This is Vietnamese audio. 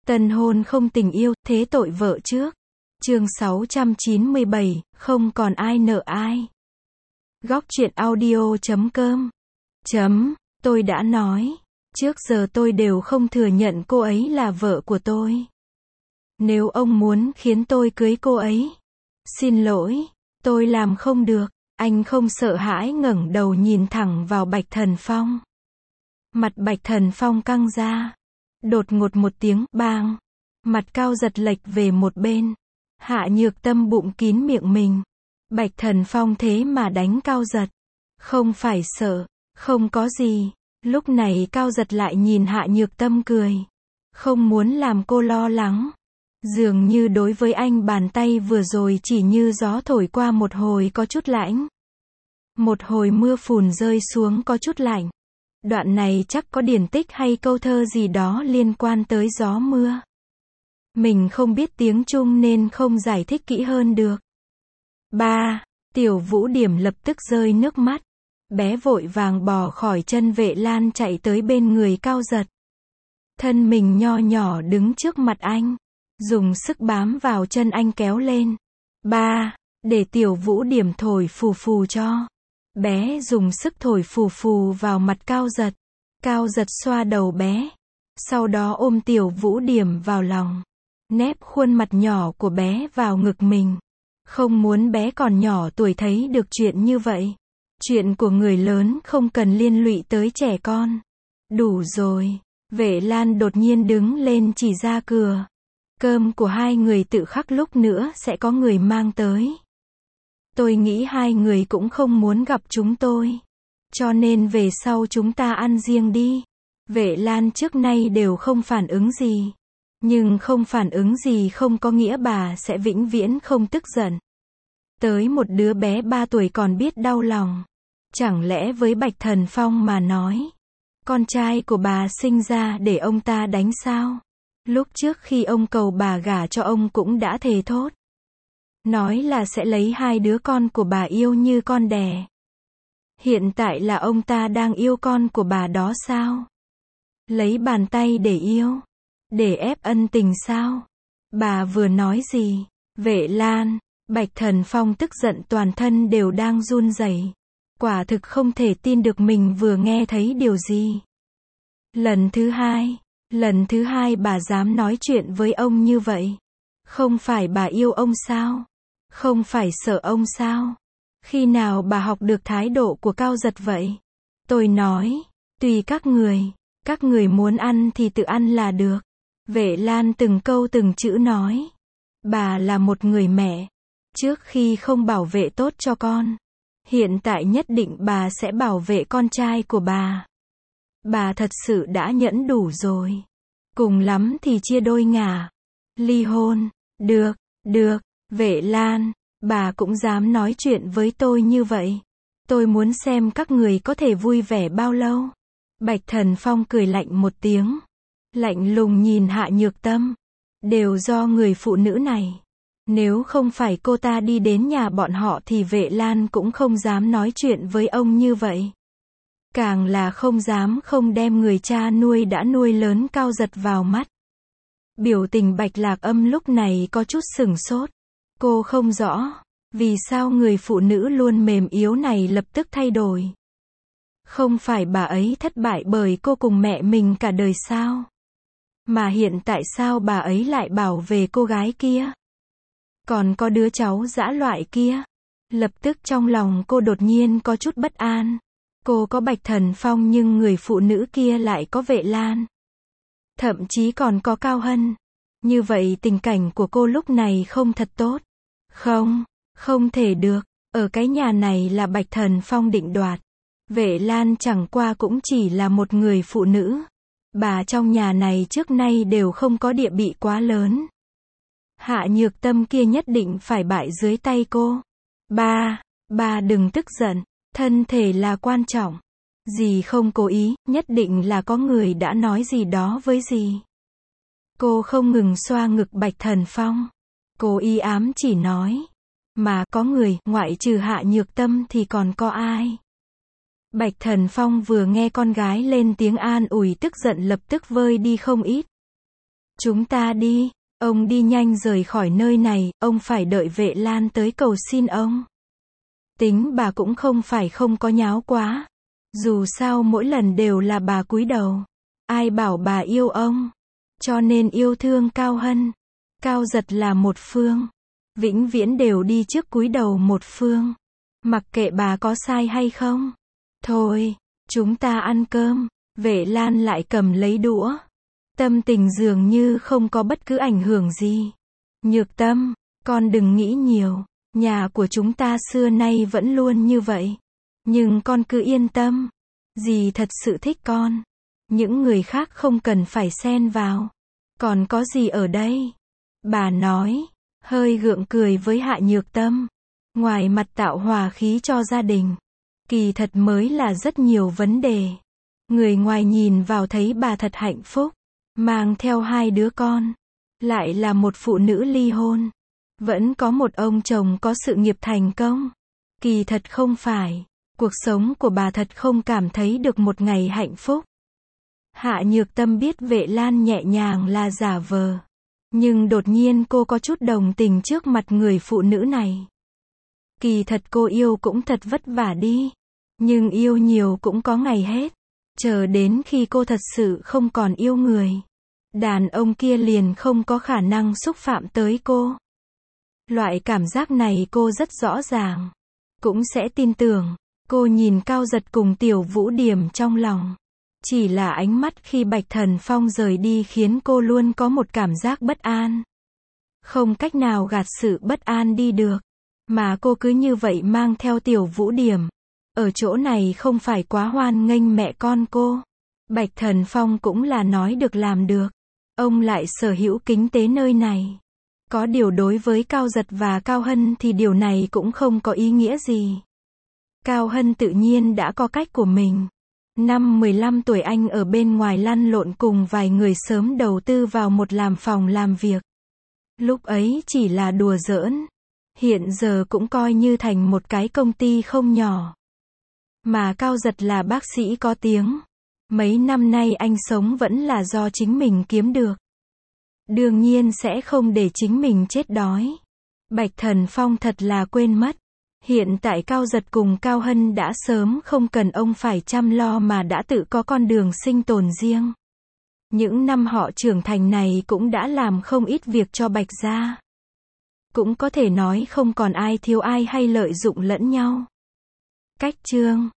Tân hôn không tình yêu, thế tội vợ trước. Chương 697, không còn ai nợ ai. Góc truyện audio.com. Tôi đã nói, trước giờ tôi đều không thừa nhận cô ấy là vợ của tôi. Nếu ông muốn khiến tôi cưới cô ấy, xin lỗi, tôi làm không được. Anh không sợ hãi ngẩng đầu nhìn thẳng vào Bạch Thần Phong. Mặt Bạch Thần Phong căng ra. Đột ngột một tiếng bang, mặt Cao Giật lệch về một bên. Hạ Nhược Tâm bụng kín miệng mình. Bạch Thần Phong thế mà đánh Cao Giật. Không phải sợ, không có gì. Lúc này Cao Giật lại nhìn Hạ Nhược Tâm cười. Không muốn làm cô lo lắng. Dường như đối với anh bàn tay vừa rồi chỉ như gió thổi qua một hồi có chút lạnh. Một hồi mưa phùn rơi xuống có chút lạnh. Đoạn này chắc có điển tích hay câu thơ gì đó liên quan tới gió mưa. Mình không biết tiếng Trung nên không giải thích kỹ hơn được. Tiểu Vũ Điểm lập tức rơi nước mắt. Bé vội vàng bò khỏi chân Vệ Lan chạy tới bên người Cao Giật. Thân mình nho nhỏ đứng trước mặt anh. Dùng sức bám vào chân anh kéo lên. Để Tiểu Vũ Điểm thổi phù phù cho. Bé dùng sức thổi phù phù vào mặt Cao Giật. Cao Giật xoa đầu bé. Sau đó ôm Tiểu Vũ Điểm vào lòng. Nép khuôn mặt nhỏ của bé vào ngực mình. Không muốn bé còn nhỏ tuổi thấy được chuyện như vậy. Chuyện của người lớn không cần liên lụy tới trẻ con. Đủ rồi. Vệ Lan đột nhiên đứng lên chỉ ra cửa. Cơm của hai người tự khắc lúc nữa sẽ có người mang tới. Tôi nghĩ hai người cũng không muốn gặp chúng tôi. Cho nên về sau chúng ta ăn riêng đi. Vệ Lan trước nay đều không phản ứng gì. Nhưng không phản ứng gì không có nghĩa bà sẽ vĩnh viễn không tức giận. Tới một đứa bé 3 tuổi còn biết đau lòng. Chẳng lẽ với Bạch Thần Phong mà nói, con trai của bà sinh ra để ông ta đánh sao? Lúc trước khi ông cầu bà gả cho ông cũng đã thề thốt. Nói là sẽ lấy hai đứa con của bà yêu như con đẻ. Hiện tại là ông ta đang yêu con của bà đó sao? Lấy bàn tay để yêu. Để ép ân tình sao? Bà vừa nói gì? Vệ Lan, Bạch Thần Phong tức giận toàn thân đều đang run rẩy. Quả thực không thể tin được mình vừa nghe thấy điều gì. Lần thứ hai bà dám nói chuyện với ông như vậy. Không phải bà yêu ông sao? Không phải sợ ông sao? Khi nào bà học được thái độ của Cao Giật vậy? Tôi nói, tùy các người muốn ăn thì tự ăn là được. Vệ Lan từng câu từng chữ nói. Bà là một người mẹ. Trước khi không bảo vệ tốt cho con, hiện tại nhất định bà sẽ bảo vệ con trai của bà. Bà thật sự đã nhẫn đủ rồi. Cùng lắm thì chia đôi ngả. Ly hôn. Được. Vệ Lan, bà cũng dám nói chuyện với tôi như vậy. Tôi muốn xem các người có thể vui vẻ bao lâu. Bạch Thần Phong cười lạnh một tiếng. Lạnh lùng nhìn Hạ Nhược Tâm. Đều do người phụ nữ này. Nếu không phải cô ta đi đến nhà bọn họ thì Vệ Lan cũng không dám nói chuyện với ông như vậy. Càng là không dám không đem người cha nuôi đã nuôi lớn Cao Giật vào mắt. Biểu tình Bạch Lạc Âm lúc này có chút sửng sốt. Cô không rõ, vì sao người phụ nữ luôn mềm yếu này lập tức thay đổi. Không phải bà ấy thất bại bởi cô cùng mẹ mình cả đời sao? Mà hiện tại sao bà ấy lại bảo về cô gái kia? Còn có đứa cháu dã loại kia. Lập tức trong lòng cô đột nhiên có chút bất an. Cô có Bạch Thần Phong nhưng người phụ nữ kia lại có Vệ Lan. Thậm chí còn có Cao Hân. Như vậy tình cảnh của cô lúc này không thật tốt. Không thể được. Ở cái nhà này là Bạch Thần Phong định đoạt. Vệ Lan chẳng qua cũng chỉ là một người phụ nữ. Bà trong nhà này trước nay đều không có địa vị quá lớn. Hạ Nhược Tâm kia nhất định phải bại dưới tay cô. Bà đừng tức giận. Thân thể là quan trọng. Dì không cố ý, nhất định là có người đã nói gì đó với dì. Cô không ngừng xoa ngực Bạch Thần Phong. Cô y ám chỉ nói. Mà có người, ngoại trừ Hạ Nhược Tâm thì còn có ai? Bạch Thần Phong vừa nghe con gái lên tiếng an ủi tức giận lập tức vơi đi không ít. Chúng ta đi. Ông đi nhanh rời khỏi nơi này, ông phải đợi Vệ Lan tới cầu xin ông. Tính bà cũng không phải không có nháo quá. Dù sao mỗi lần đều là bà cúi đầu. Ai bảo bà yêu ông. Cho nên yêu thương Cao Hân. Cao Giật là một phương. Vĩnh viễn đều đi trước cúi đầu một phương. Mặc kệ bà có sai hay không. Thôi, chúng ta ăn cơm. Vệ Lan lại cầm lấy đũa. Tâm tình dường như không có bất cứ ảnh hưởng gì. Nhược Tâm, con đừng nghĩ nhiều. Nhà của chúng ta xưa nay vẫn luôn như vậy. Nhưng con cứ yên tâm. Dì thật sự thích con. Những người khác không cần phải xen vào. Còn có gì ở đây? Bà nói, hơi gượng cười với Hạ Nhược Tâm. Ngoài mặt tạo hòa khí cho gia đình. Kỳ thật mới là rất nhiều vấn đề. Người ngoài nhìn vào thấy bà thật hạnh phúc. Mang theo 2 đứa con. Lại là một phụ nữ ly hôn. Vẫn có một ông chồng có sự nghiệp thành công. Kỳ thật không phải. Cuộc sống của bà thật không cảm thấy được một ngày hạnh phúc. Hạ Nhược Tâm biết Vệ Lan nhẹ nhàng là giả vờ. Nhưng đột nhiên cô có chút đồng tình trước mặt người phụ nữ này. Kỳ thật cô yêu cũng thật vất vả đi. Nhưng yêu nhiều cũng có ngày hết. Chờ đến khi cô thật sự không còn yêu người. Đàn ông kia liền không có khả năng xúc phạm tới cô. Loại cảm giác này cô rất rõ ràng. Cũng sẽ tin tưởng. Cô nhìn Cao Giật cùng Tiểu Vũ Điểm trong lòng. Chỉ là ánh mắt khi Bạch Thần Phong rời đi khiến cô luôn có một cảm giác bất an. Không cách nào gạt sự bất an đi được. Mà cô cứ như vậy mang theo Tiểu Vũ Điểm. Ở chỗ này không phải quá hoan nghênh mẹ con cô. Bạch Thần Phong cũng là nói được làm được. Ông lại sở hữu kinh tế nơi này. Có điều đối với Cao Giật và Cao Hân thì điều này cũng không có ý nghĩa gì. Cao Hân tự nhiên đã có cách của mình. Năm 15 tuổi anh ở bên ngoài lăn lộn cùng vài người sớm đầu tư vào một làm phòng làm việc. Lúc ấy chỉ là đùa giỡn. Hiện giờ cũng coi như thành một cái công ty không nhỏ. Mà Cao Giật là bác sĩ có tiếng. Mấy năm nay anh sống vẫn là do chính mình kiếm được. Đương nhiên sẽ không để chính mình chết đói. Bạch Thần Phong thật là quên mất. Hiện tại Cao Giật cùng Cao Hân đã sớm không cần ông phải chăm lo mà đã tự có con đường sinh tồn riêng. Những năm họ trưởng thành này cũng đã làm không ít việc cho Bạch gia. Cũng có thể nói không còn ai thiếu ai hay lợi dụng lẫn nhau. Cách chương